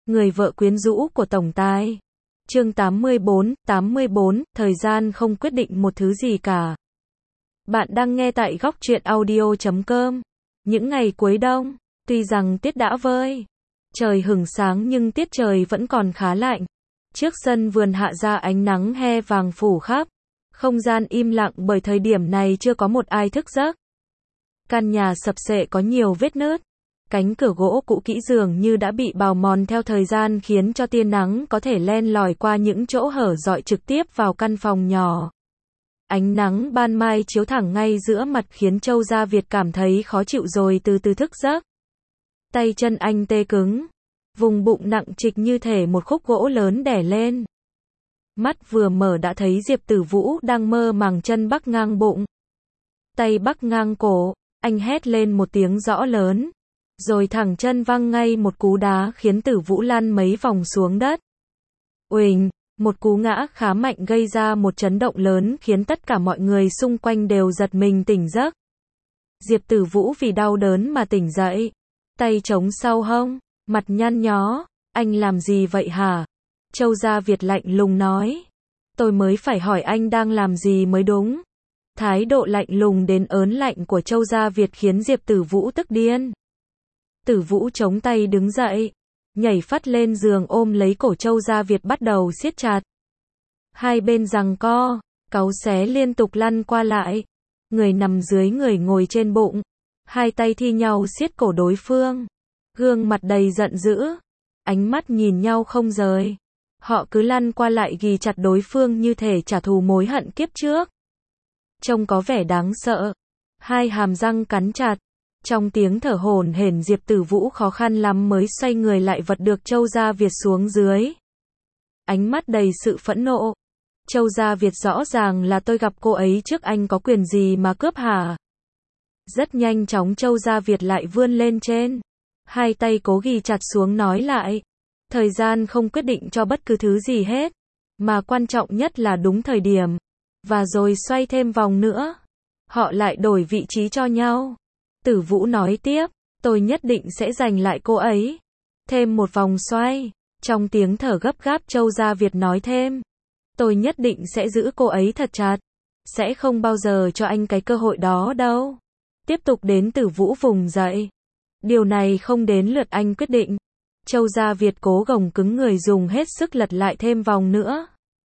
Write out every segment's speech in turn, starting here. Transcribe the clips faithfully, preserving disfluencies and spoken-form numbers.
Người vợ quyến rũ của tổng tài. Chương tám mươi bốn, tám mươi bốn, thời gian không quyết định một thứ gì cả. Bạn đang nghe tại góc truyện audio chấm com. Những ngày cuối đông, tuy rằng tiết đã vơi, trời hửng sáng nhưng tiết trời vẫn còn khá lạnh. Trước sân vườn hạ ra ánh nắng he vàng phủ khắp. Không gian im lặng bởi thời điểm này chưa có một ai thức giấc. Căn nhà sập xệ có nhiều vết nứt. Cánh cửa gỗ cũ kỹ dường như đã bị bào mòn theo thời gian khiến cho tia nắng có thể len lỏi qua những chỗ hở rọi trực tiếp vào căn phòng nhỏ. Ánh nắng ban mai chiếu thẳng ngay giữa mặt khiến Châu Gia Việt cảm thấy khó chịu rồi từ từ thức giấc. Tay chân anh tê cứng. Vùng bụng nặng trịch như thể một khúc gỗ lớn đè lên. Mắt vừa mở đã thấy Diệp Tử Vũ đang mơ màng chân bắc ngang bụng. Tay bắc ngang cổ, anh hét lên một tiếng rõ lớn. Rồi thẳng chân văng ngay một cú đá khiến Tử Vũ lăn mấy vòng xuống đất. Uỳnh, một cú ngã khá mạnh gây ra một chấn động lớn khiến tất cả mọi người xung quanh đều giật mình tỉnh giấc. Diệp Tử Vũ vì đau đớn mà tỉnh dậy. Tay chống sau hông, mặt nhăn nhó. Anh làm gì vậy hả? Châu Gia Việt lạnh lùng nói. Tôi mới phải hỏi anh đang làm gì mới đúng. Thái độ lạnh lùng đến ớn lạnh của Châu Gia Việt khiến Diệp Tử Vũ tức điên. Tử Vũ chống tay đứng dậy, nhảy phắt lên giường ôm lấy cổ Châu Gia Việt bắt đầu siết chặt. Hai bên giằng co, cáu xé liên tục lăn qua lại. Người nằm dưới người ngồi trên bụng. Hai tay thi nhau siết cổ đối phương. Gương mặt đầy giận dữ. Ánh mắt nhìn nhau không rời. Họ cứ lăn qua lại ghì chặt đối phương như thể trả thù mối hận kiếp trước. Trông có vẻ đáng sợ. Hai hàm răng cắn chặt. Trong tiếng thở hổn hển Diệp Tử Vũ khó khăn lắm mới xoay người lại vật được Châu Gia Việt xuống dưới. Ánh mắt đầy sự phẫn nộ. Châu Gia Việt rõ ràng là tôi gặp cô ấy trước, anh có quyền gì mà cướp hả? Rất nhanh chóng Châu Gia Việt lại vươn lên trên. Hai tay cố ghì chặt xuống nói lại. Thời gian không quyết định cho bất cứ thứ gì hết. Mà quan trọng nhất là đúng thời điểm. Và rồi xoay thêm vòng nữa. Họ lại đổi vị trí cho nhau. Tử Vũ nói tiếp, tôi nhất định sẽ giành lại cô ấy. Thêm một vòng xoay. Trong tiếng thở gấp gáp Châu Gia Việt nói thêm. Tôi nhất định sẽ giữ cô ấy thật chặt. Sẽ không bao giờ cho anh cái cơ hội đó đâu. Tiếp tục đến Tử Vũ vùng dậy. Điều này không đến lượt anh quyết định. Châu Gia Việt cố gồng cứng người dùng hết sức lật lại thêm vòng nữa.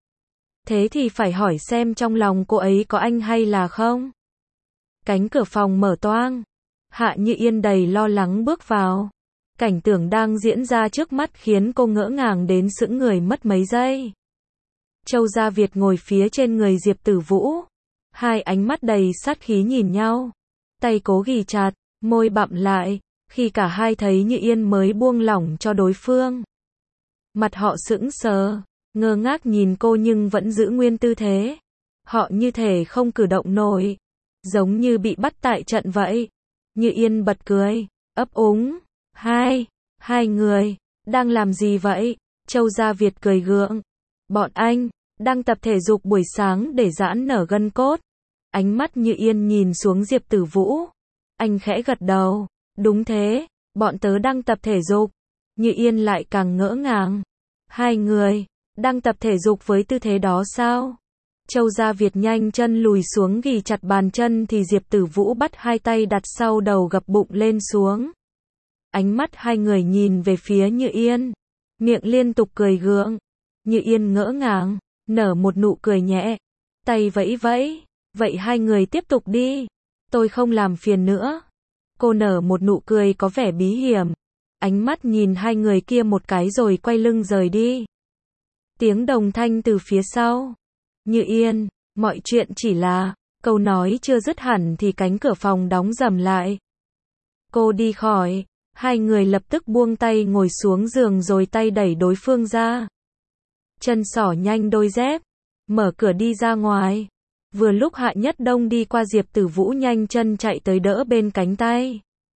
Thế thì phải hỏi xem trong lòng cô ấy có anh hay là không. Cánh cửa phòng mở toang. Hạ Như Yên đầy lo lắng bước vào. Cảnh tượng đang diễn ra trước mắt khiến cô ngỡ ngàng đến sững người mất mấy giây. Châu Gia Việt ngồi phía trên người Diệp Tử Vũ. Hai ánh mắt đầy sát khí nhìn nhau. Tay cố ghì chặt, môi bặm lại. Khi cả hai thấy Như Yên mới buông lỏng cho đối phương. Mặt họ sững sờ, ngơ ngác nhìn cô nhưng vẫn giữ nguyên tư thế. Họ như thể không cử động nổi. Giống như bị bắt tại trận vậy. Như Yên bật cười, ấp úng. Hai, hai người, đang làm gì vậy? Châu Gia Việt cười gượng. Bọn anh, đang tập thể dục buổi sáng để giãn nở gân cốt. Ánh mắt Như Yên nhìn xuống Diệp Tử Vũ. Anh khẽ gật đầu. Đúng thế, bọn tớ đang tập thể dục. Như Yên lại càng ngỡ ngàng. Hai người, đang tập thể dục với tư thế đó sao? Châu Gia Việt nhanh chân lùi xuống ghì chặt bàn chân thì Diệp Tử Vũ bắt hai tay đặt sau đầu gập bụng lên xuống. Ánh mắt hai người nhìn về phía Như Yên. Miệng liên tục cười gượng. Như Yên ngỡ ngàng, nở một nụ cười nhẹ. Tay vẫy vẫy. Vậy hai người tiếp tục đi. Tôi không làm phiền nữa. Cô nở một nụ cười có vẻ bí hiểm. Ánh mắt nhìn hai người kia một cái rồi quay lưng rời đi. Tiếng đồng thanh từ phía sau. Như Yên, mọi chuyện chỉ là, câu nói chưa dứt hẳn thì cánh cửa phòng đóng rầm lại. Cô đi khỏi, hai người lập tức buông tay ngồi xuống giường rồi tay đẩy đối phương ra. Chân xỏ nhanh đôi dép, mở cửa đi ra ngoài. Vừa lúc Hạ Nhất Đông đi qua Diệp Tử Vũ nhanh chân chạy tới đỡ bên cánh tay.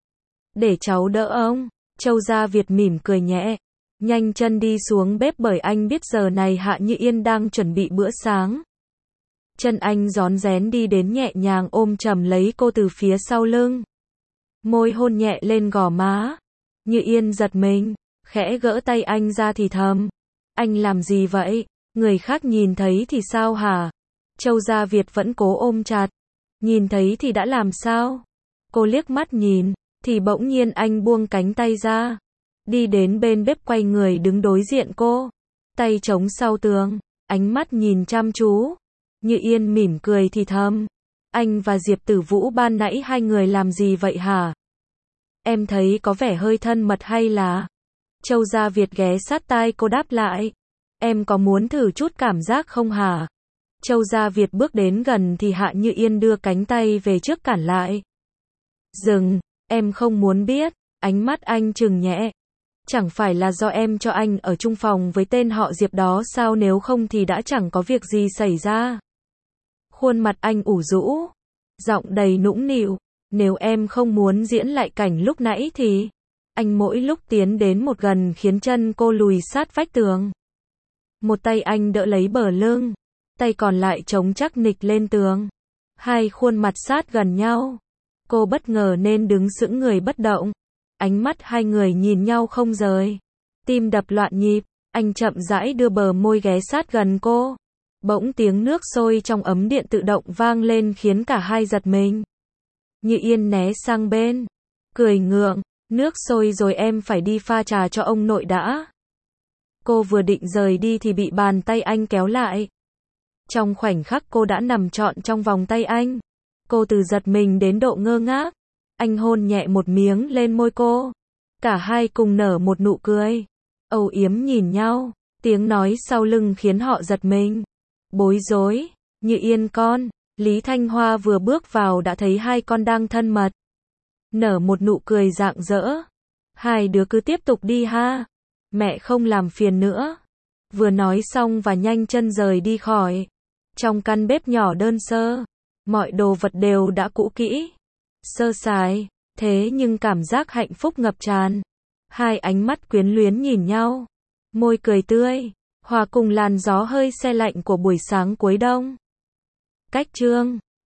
Để cháu đỡ ông, Châu Gia Việt mỉm cười nhẹ. Nhanh chân đi xuống bếp bởi anh biết giờ này Hạ Như Yên đang chuẩn bị bữa sáng. Chân anh rón rén đi đến nhẹ nhàng ôm chầm lấy cô từ phía sau lưng. Môi hôn nhẹ lên gò má. Như Yên giật mình, khẽ gỡ tay anh ra thì thầm. Anh làm gì vậy? Người khác nhìn thấy thì sao hả? Châu Gia Việt vẫn cố ôm chặt. Nhìn thấy thì đã làm sao? Cô liếc mắt nhìn, thì bỗng nhiên anh buông cánh tay ra. Đi đến bên bếp quay người đứng đối diện cô. Tay chống sau tường, ánh mắt nhìn chăm chú. Như Yên mỉm cười thì thầm. Anh và Diệp Tử Vũ ban nãy hai người làm gì vậy hả? Em thấy có vẻ hơi thân mật hay là... Châu Gia Việt ghé sát tai cô đáp lại. Em có muốn thử chút cảm giác không hả? Châu Gia Việt bước đến gần thì Hạ Như Yên đưa cánh tay về trước cản lại. Dừng, em không muốn biết. Ánh mắt anh trừng nhẹ. Chẳng phải là do em cho anh ở chung phòng với tên họ Diệp đó sao, nếu không thì đã chẳng có việc gì xảy ra. Khuôn mặt anh ủ rũ, giọng đầy nũng nịu. Nếu em không muốn diễn lại cảnh lúc nãy thì... Anh mỗi lúc tiến đến một gần khiến chân cô lùi sát vách tường. Một tay anh đỡ lấy bờ lưng, tay còn lại chống chắc nịch lên tường. Hai khuôn mặt sát gần nhau. Cô bất ngờ nên đứng sững người bất động. Ánh mắt hai người nhìn nhau không rời. Tim đập loạn nhịp, anh chậm rãi đưa bờ môi ghé sát gần cô. Bỗng tiếng nước sôi trong ấm điện tự động vang lên khiến cả hai giật mình. Như Yên né sang bên, cười ngượng. Nước sôi rồi, em phải đi pha trà cho ông nội đã. Cô vừa định rời đi thì bị bàn tay anh kéo lại. Trong khoảnh khắc cô đã nằm trọn trong vòng tay anh. Cô từ giật mình đến độ ngơ ngác. Anh hôn nhẹ một miếng lên môi cô. Cả hai cùng nở một nụ cười âu yếm nhìn nhau. Tiếng nói sau lưng khiến họ giật mình. Bối rối. Như Yên con. Lý Thanh Hoa vừa bước vào đã thấy hai con đang thân mật. Nở một nụ cười rạng rỡ. Hai đứa cứ tiếp tục đi ha. Mẹ không làm phiền nữa. Vừa nói xong và nhanh chân rời đi khỏi. Trong căn bếp nhỏ đơn sơ, mọi đồ vật đều đã cũ kỹ, sơ sài, thế nhưng cảm giác hạnh phúc ngập tràn. Hai ánh mắt quyến luyến nhìn nhau, môi cười tươi, hòa cùng làn gió hơi se lạnh của buổi sáng cuối đông. Cách chương